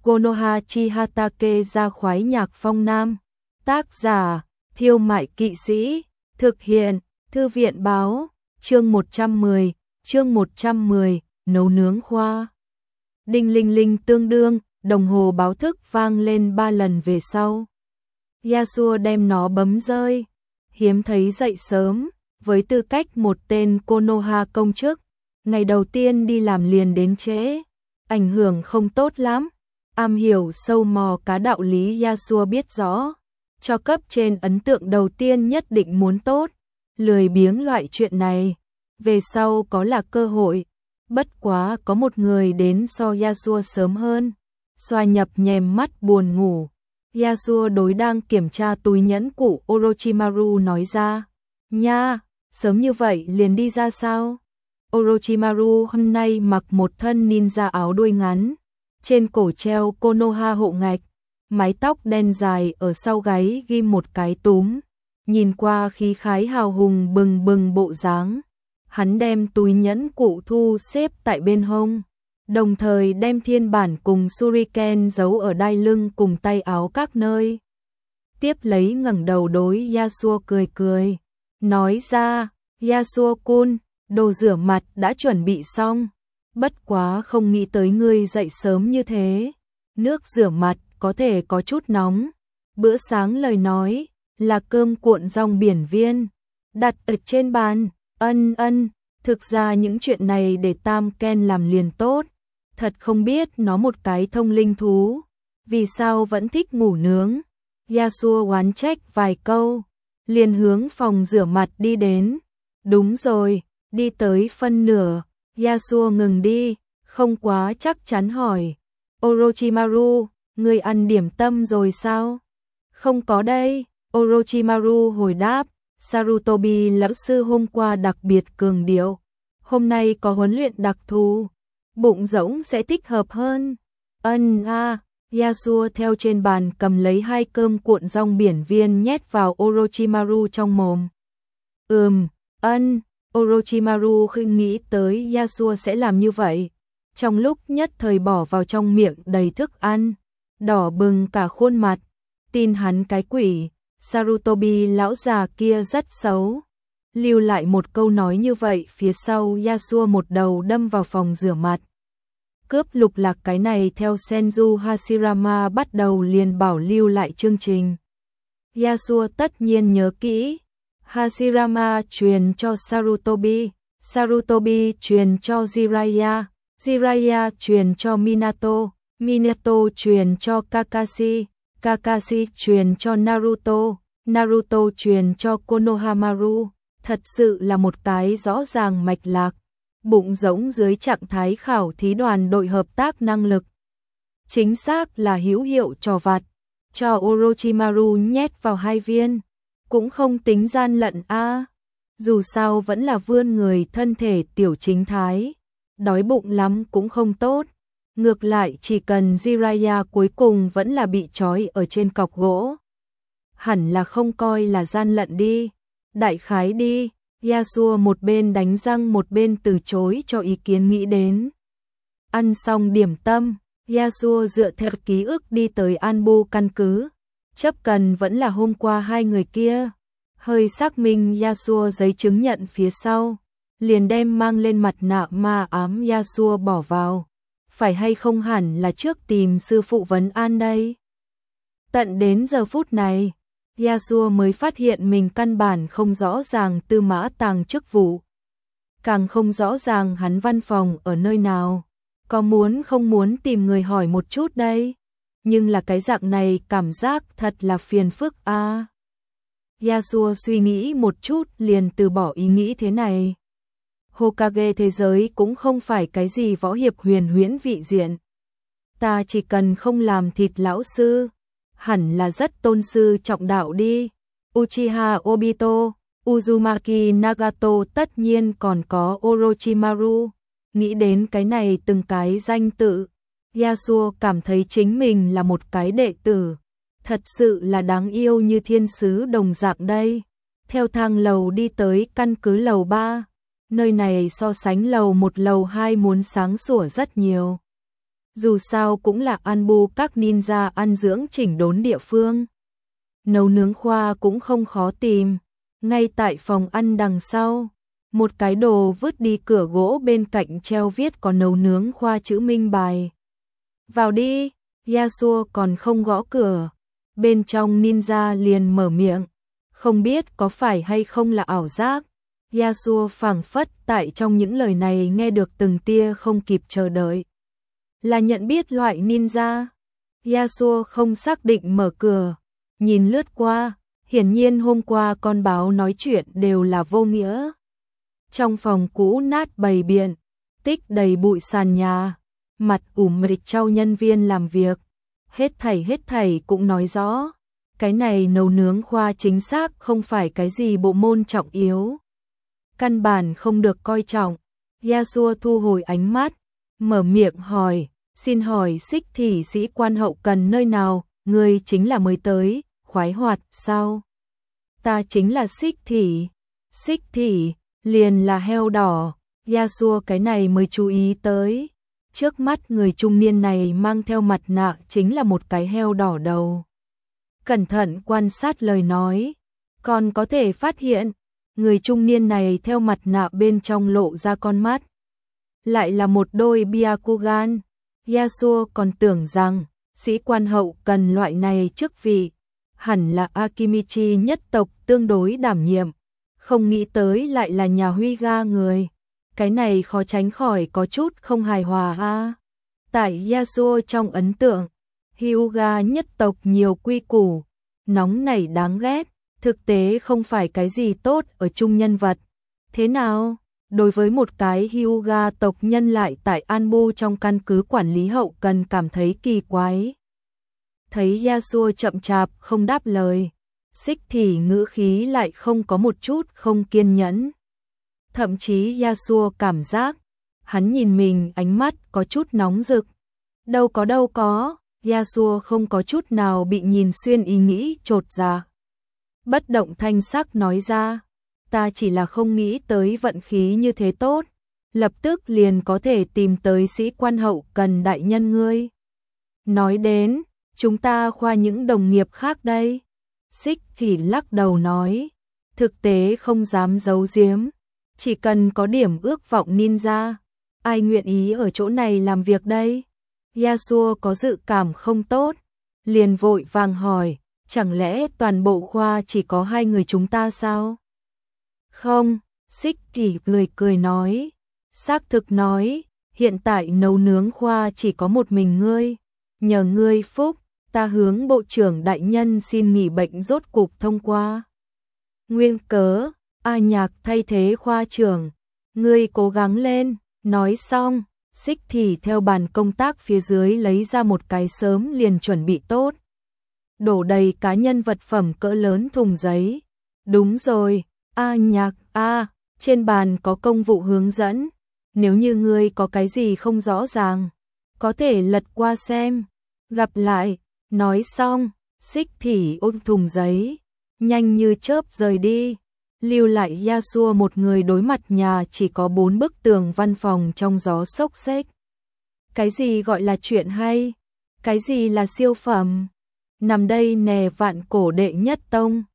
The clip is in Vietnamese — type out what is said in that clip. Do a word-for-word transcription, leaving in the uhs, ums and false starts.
Konoha Chihatake ra khoái nhạc phong nam. Tác giả, Thiêu Mại Kỵ Sĩ. Thực hiện, Thư viện báo. Chương một trăm mười, chương một trăm mười, nấu nướng khoa. Đinh linh linh tương đương, đồng hồ báo thức vang lên ba lần về sau. Yasuo đem nó bấm rơi. Hiếm thấy dậy sớm, với tư cách một tên Konoha công chức. Ngày đầu tiên đi làm liền đến trễ, ảnh hưởng không tốt lắm. Am hiểu sâu mò cá đạo lý Yasuo biết rõ. Cho cấp trên ấn tượng đầu tiên nhất định muốn tốt. Lười biếng loại chuyện này, về sau có là cơ hội. Bất quá có một người đến so Yasuo sớm hơn. Xoa nhập nhèm mắt buồn ngủ. Yasuo đối đang kiểm tra túi nhẫn của Orochimaru nói ra. Nha, sớm như vậy liền đi ra sao? Orochimaru hôm nay mặc một thân ninja áo đuôi ngắn. Trên cổ treo Konoha hộ ngạch. Mái tóc đen dài ở sau gáy ghim một cái túm. Nhìn qua khí khái hào hùng bừng bừng bộ dáng. Hắn đem túi nhẫn cụ thu xếp tại bên hông. Đồng thời đem thiên bản cùng Shuriken giấu ở đai lưng cùng tay áo các nơi. Tiếp lấy ngẩng đầu đối Yasuo cười cười. Nói ra, Yasuo-kun, đồ rửa mặt đã chuẩn bị xong. Bất quá không nghĩ tới ngươi dậy sớm như thế. Nước rửa mặt có thể có chút nóng. Bữa sáng lời nói là cơm cuộn rong biển viên. Đặt ở trên bàn, ân ân. Thực ra những chuyện này để Tam Ken làm liền tốt. Thật không biết nó một cái thông linh thú. Vì sao vẫn thích ngủ nướng. Yasuo oán trách vài câu. Liền hướng phòng rửa mặt đi đến. Đúng rồi, đi tới phân nửa. Yasuo ngừng đi, không quá chắc chắn hỏi. Orochimaru, ngươi ăn điểm tâm rồi sao? Không có đây, Orochimaru hồi đáp. Sarutobi lão sư hôm qua đặc biệt cường điệu. Hôm nay có huấn luyện đặc thù. Bụng rỗng sẽ thích hợp hơn. Ân a, Yasuo theo trên bàn cầm lấy hai cơm cuộn rong biển viên nhét vào Orochimaru trong mồm. Ừm, ân, Orochimaru không nghĩ tới Yasuo sẽ làm như vậy. Trong lúc nhất thời bỏ vào trong miệng đầy thức ăn, đỏ bừng cả khuôn mặt. Tin hắn cái quỷ, Sarutobi lão già kia rất xấu. Lưu lại một câu nói như vậy phía sau Yasuo một đầu đâm vào phòng rửa mặt. Cướp lục lạc cái này theo Senju Hashirama bắt đầu liền bảo lưu lại chương trình. Yasuo tất nhiên nhớ kỹ. Hashirama truyền cho Sarutobi, Sarutobi truyền cho Jiraiya, Jiraiya truyền cho Minato, Minato truyền cho Kakashi, Kakashi truyền cho Naruto, Naruto truyền cho Konohamaru. Thật sự là một cái rõ ràng mạch lạc. Bụng rỗng dưới trạng thái khảo thí đoàn đội hợp tác năng lực. Chính xác là hữu hiệu trò vặt. Cho Orochimaru nhét vào hai viên. Cũng không tính gian lận a. À. Dù sao vẫn là vươn người thân thể tiểu chính thái. Đói bụng lắm cũng không tốt. Ngược lại chỉ cần Jiraiya cuối cùng vẫn là bị trói ở trên cọc gỗ. Hẳn là không coi là gian lận đi. Đại khái đi. Yasuo một bên đánh răng một bên từ chối cho ý kiến nghĩ đến. Ăn xong điểm tâm, Yasuo dựa theo ký ức đi tới Anbu căn cứ. Chấp cần vẫn là hôm qua hai người kia. Hơi xác minh Yasuo giấy chứng nhận phía sau. Liền đem mang lên mặt nạ ma ám Yasuo bỏ vào. Phải hay không hẳn là trước tìm sư phụ vấn an đây. Tận đến giờ phút này, Yasuo mới phát hiện mình căn bản không rõ ràng Tư Mã Tàng chức vụ. Càng không rõ ràng hắn văn phòng ở nơi nào. Có muốn không muốn tìm người hỏi một chút đây. Nhưng là cái dạng này cảm giác thật là phiền phức a. À. Yasuo suy nghĩ một chút liền từ bỏ ý nghĩ thế này. Hokage thế giới cũng không phải cái gì võ hiệp huyền huyễn vị diện. Ta chỉ cần không làm thịt lão sư. Hẳn là rất tôn sư trọng đạo đi. Uchiha Obito, Uzumaki Nagato tất nhiên còn có Orochimaru. Nghĩ đến cái này từng cái danh tự. Yasuo cảm thấy chính mình là một cái đệ tử. Thật sự là đáng yêu như thiên sứ đồng dạng đây. Theo thang lầu đi tới căn cứ lầu ba. Nơi này so sánh lầu một lầu hai muốn sáng sủa rất nhiều. Dù sao cũng là Anbu các ninja ăn dưỡng chỉnh đốn địa phương. Nấu nướng khoa cũng không khó tìm, ngay tại phòng ăn đằng sau, một cái đồ vứt đi cửa gỗ bên cạnh treo viết có nấu nướng khoa chữ minh bài. Vào đi, Yasuo còn không gõ cửa, bên trong ninja liền mở miệng, không biết có phải hay không là ảo giác. Yasuo phảng phất tại trong những lời này nghe được từng tia không kịp chờ đợi. Là nhận biết loại ninja. Yasuo không xác định mở cửa, nhìn lướt qua, hiển nhiên hôm qua con báo nói chuyện đều là vô nghĩa. Trong phòng cũ nát bầy biện, tích đầy bụi sàn nhà, mặt ủm mịch trao nhân viên làm việc, hết thảy hết thảy cũng nói rõ, cái này nấu nướng khoa chính xác không phải cái gì bộ môn trọng yếu. Căn bản không được coi trọng. Yasuo thu hồi ánh mắt, mở miệng hỏi, xin hỏi Xích Thị sĩ quan hậu cần nơi nào, người chính là mới tới, khoái hoạt sao? Ta chính là Xích Thị. Xích Thị, liền là heo đỏ. Yasuo cái này mới chú ý tới. Trước mắt người trung niên này mang theo mặt nạ chính là một cái heo đỏ đầu. Cẩn thận quan sát lời nói, còn có thể phát hiện, người trung niên này theo mặt nạ bên trong lộ ra con mắt. Lại là một đôi Byakugan. Yasuo còn tưởng rằng, sĩ quan hậu cần loại này chức vị, hẳn là Akimichi nhất tộc tương đối đảm nhiệm, không nghĩ tới lại là nhà Huyga người. Cái này khó tránh khỏi có chút không hài hòa a. Tại Yasuo trong ấn tượng, Hyuga nhất tộc nhiều quy củ, nóng nảy đáng ghét, thực tế không phải cái gì tốt ở chung nhân vật. Thế nào? Đối với một cái Hyuga tộc nhân lại tại Anbu trong căn cứ quản lý hậu cần cảm thấy kỳ quái. Thấy Yasuo chậm chạp không đáp lời, Xích Thị ngữ khí lại không có một chút không kiên nhẫn. Thậm chí Yasuo cảm giác, hắn nhìn mình ánh mắt có chút nóng rực. Đâu có đâu có, Yasuo không có chút nào bị nhìn xuyên ý nghĩ chột dạ. Bất động thanh sắc nói ra, ta chỉ là không nghĩ tới vận khí như thế tốt, lập tức liền có thể tìm tới sĩ quan hậu cần đại nhân ngươi. Nói đến, chúng ta khoa những đồng nghiệp khác đây. Xích chỉ lắc đầu nói, thực tế không dám giấu giếm, chỉ cần có điểm ước vọng ninja, ai nguyện ý ở chỗ này làm việc đây? Yasuo có dự cảm không tốt, liền vội vàng hỏi, chẳng lẽ toàn bộ khoa chỉ có hai người chúng ta sao? Không, Xích chỉ cười cười nói, xác thực nói, hiện tại nấu nướng khoa chỉ có một mình ngươi, nhờ ngươi phúc, ta hướng bộ trưởng đại nhân xin nghỉ bệnh rốt cục thông qua. Nguyên cớ, A Nhạc thay thế khoa trưởng, ngươi cố gắng lên. Nói xong, Xích thì theo bàn công tác phía dưới lấy ra một cái sớm liền chuẩn bị tốt, đổ đầy cá nhân vật phẩm cỡ lớn thùng giấy. Đúng rồi, A Nhạc, a, trên bàn có công vụ hướng dẫn, nếu như ngươi có cái gì không rõ ràng, có thể lật qua xem. Gặp lại. Nói xong, Xích thì ôm thùng giấy, nhanh như chớp rời đi, lưu lại Yasuo một người đối mặt nhà chỉ có bốn bức tường văn phòng trong gió xốc xếch. Cái gì gọi là chuyện hay? Cái gì là siêu phẩm? Nằm đây nè vạn cổ đệ nhất tông.